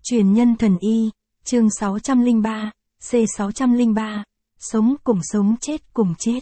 Truyền nhân thần y, chương 603, C603, sống cùng sống chết cùng chết.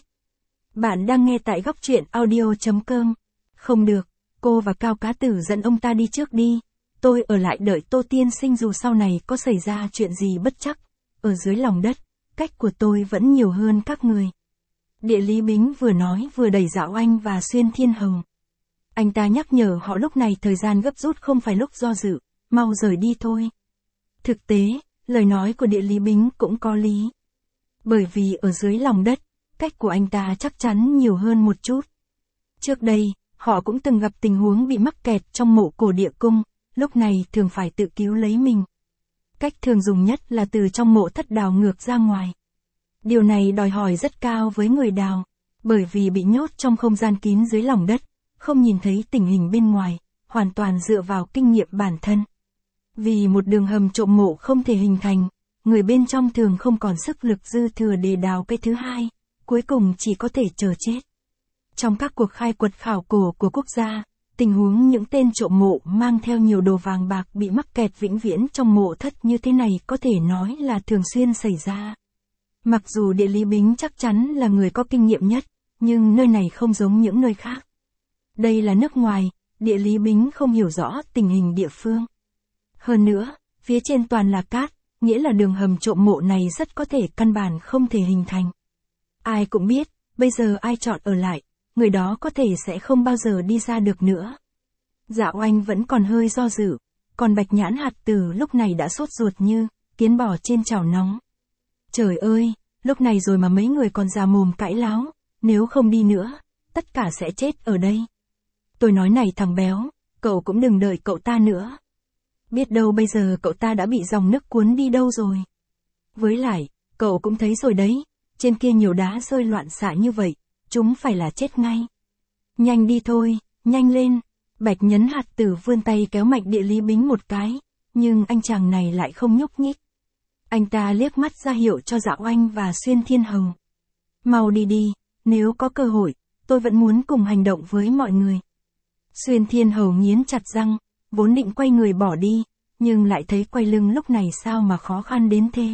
Bạn đang nghe tại góc truyện audio.com. Không được, cô và Cao Cá Tử dẫn ông ta đi trước đi. Tôi ở lại đợi Tô tiên sinh dù sau này có xảy ra chuyện gì bất trắc. Ở dưới lòng đất, cách của tôi vẫn nhiều hơn các người. Địa lý Bính vừa nói vừa đẩy Dạo Anh và Xuyên Thiên Hồng. Anh ta nhắc nhở họ lúc này thời gian gấp rút không phải lúc do dự, mau rời đi thôi. Thực tế, lời nói của địa lý Bính cũng có lý. Bởi vì ở dưới lòng đất, cách của anh ta chắc chắn nhiều hơn một chút. Trước đây, họ cũng từng gặp tình huống bị mắc kẹt trong mộ cổ địa cung, lúc này thường phải tự cứu lấy mình. Cách thường dùng nhất là từ trong mộ thất đào ngược ra ngoài. Điều này đòi hỏi rất cao với người đào, bởi vì bị nhốt trong không gian kín dưới lòng đất, không nhìn thấy tình hình bên ngoài, hoàn toàn dựa vào kinh nghiệm bản thân. Vì một đường hầm trộm mộ không thể hình thành, người bên trong thường không còn sức lực dư thừa để đào cái thứ hai, cuối cùng chỉ có thể chờ chết. Trong các cuộc khai quật khảo cổ của quốc gia, tình huống những tên trộm mộ mang theo nhiều đồ vàng bạc bị mắc kẹt vĩnh viễn trong mộ thất như thế này có thể nói là thường xuyên xảy ra. Mặc dù địa lý Bính chắc chắn là người có kinh nghiệm nhất, nhưng nơi này không giống những nơi khác. Đây là nước ngoài, địa lý Bính không hiểu rõ tình hình địa phương. Hơn nữa, phía trên toàn là cát, nghĩa là đường hầm trộm mộ này rất có thể căn bản không thể hình thành. Ai cũng biết, bây giờ ai chọn ở lại, người đó có thể sẽ không bao giờ đi ra được nữa. Dạo Anh vẫn còn hơi do dự, còn Bạch Nhãn Hạt Tử lúc này đã sốt ruột như kiến bò trên chảo nóng. Trời ơi, lúc này rồi mà mấy người còn già mồm cãi láo, nếu không đi nữa, tất cả sẽ chết ở đây. Tôi nói này thằng béo, cậu cũng đừng đợi cậu ta nữa. Biết đâu bây giờ cậu ta đã bị dòng nước cuốn đi đâu rồi. Với lại, cậu cũng thấy rồi đấy, trên kia nhiều đá rơi loạn xạ như vậy, chúng phải là chết ngay. Nhanh đi thôi, nhanh lên. Bạch Nhấn Hạt Tử vươn tay kéo mạnh địa lý Bính một cái, nhưng anh chàng này lại không nhúc nhích. Anh ta liếc mắt ra hiệu cho Dạo Anh và Xuyên Thiên Hồng. Mau đi đi, nếu có cơ hội, tôi vẫn muốn cùng hành động với mọi người. Xuyên Thiên Hồng nghiến chặt răng, vốn định quay người bỏ đi, nhưng lại thấy quay lưng lúc này sao mà khó khăn đến thế.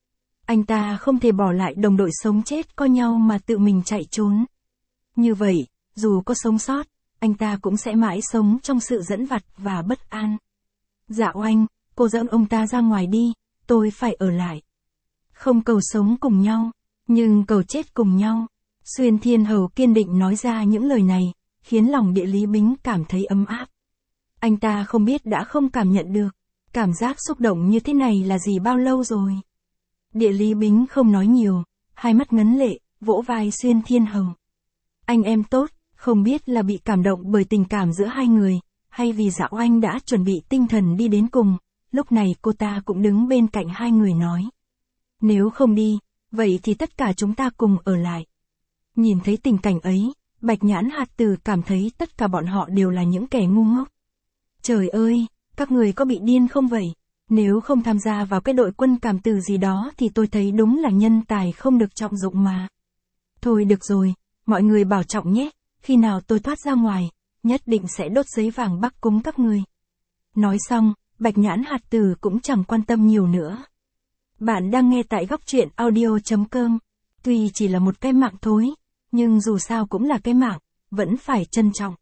Anh ta không thể bỏ lại đồng đội sống chết co nhau mà tự mình chạy trốn. Như vậy, dù có sống sót, anh ta cũng sẽ mãi sống trong sự dẫn vặt và bất an. Dạo Anh, cô dẫn ông ta ra ngoài đi, tôi phải ở lại. Không cầu sống cùng nhau, nhưng cầu chết cùng nhau. Xuyên Thiên Hầu kiên định nói ra những lời này, khiến lòng địa lý Bính cảm thấy ấm áp. Anh ta không biết đã không cảm nhận được, cảm giác xúc động như thế này là gì bao lâu rồi. Địa lý Bính không nói nhiều, hai mắt ngấn lệ, vỗ vai Xuyên Thiên Hồng. Anh em tốt, không biết là bị cảm động bởi tình cảm giữa hai người, hay vì Dạo Anh đã chuẩn bị tinh thần đi đến cùng, lúc này cô ta cũng đứng bên cạnh hai người nói. Nếu không đi, vậy thì tất cả chúng ta cùng ở lại. Nhìn thấy tình cảnh ấy, Bạch Nhãn Hạt Tử cảm thấy tất cả bọn họ đều là những kẻ ngu ngốc. Trời ơi, các người có bị điên không vậy? Nếu không tham gia vào cái đội quân cảm tử gì đó thì tôi thấy đúng là nhân tài không được trọng dụng mà. Thôi được rồi, mọi người bảo trọng nhé, khi nào tôi thoát ra ngoài, nhất định sẽ đốt giấy vàng bắc cúng các người. Nói xong, Bạch Nhãn Hạt Tử cũng chẳng quan tâm nhiều nữa. Bạn đang nghe tại góc truyện audio.com. Tuy chỉ là một cái mạng thối, nhưng dù sao cũng là cái mạng, vẫn phải trân trọng.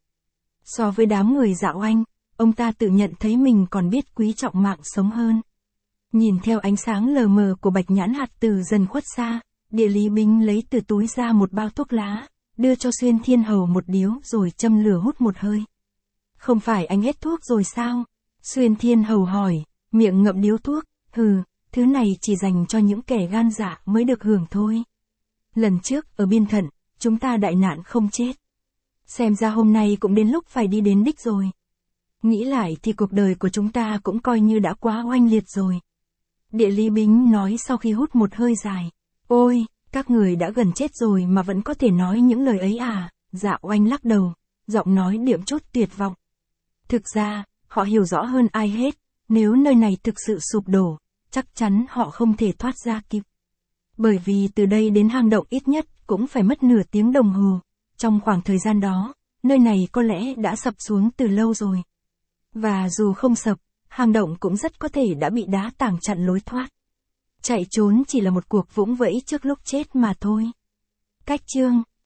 So với đám người Dạo Anh, ông ta tự nhận thấy mình còn biết quý trọng mạng sống hơn. Nhìn theo ánh sáng lờ mờ của Bạch Nhãn Hạt Tử dần khuất xa, địa lý Bính lấy từ túi ra một bao thuốc lá, đưa cho Xuyên Thiên Hầu một điếu rồi châm lửa hút một hơi. Không phải anh hết thuốc rồi sao? Xuyên Thiên Hầu hỏi, miệng ngậm điếu thuốc, thứ này chỉ dành cho những kẻ gan dạ mới được hưởng thôi. Lần trước ở Biên Thận, chúng ta đại nạn không chết. Xem ra hôm nay cũng đến lúc phải đi đến đích rồi. Nghĩ lại thì cuộc đời của chúng ta cũng coi như đã quá oanh liệt rồi. Địa lý Bính nói sau khi hút một hơi dài. Ôi, các người đã gần chết rồi mà vẫn có thể nói những lời ấy à? Dạo Anh lắc đầu, giọng nói đượm chút tuyệt vọng. Thực ra, họ hiểu rõ hơn ai hết, nếu nơi này thực sự sụp đổ, chắc chắn họ không thể thoát ra kịp. Bởi vì từ đây đến hang động ít nhất cũng phải mất nửa tiếng đồng hồ. Trong khoảng thời gian đó, nơi này có lẽ đã sập xuống từ lâu rồi. Và dù không sập, hang động cũng rất có thể đã bị đá tảng chặn lối thoát. Chạy trốn chỉ là một cuộc vũng vẫy trước lúc chết mà thôi. Cách chương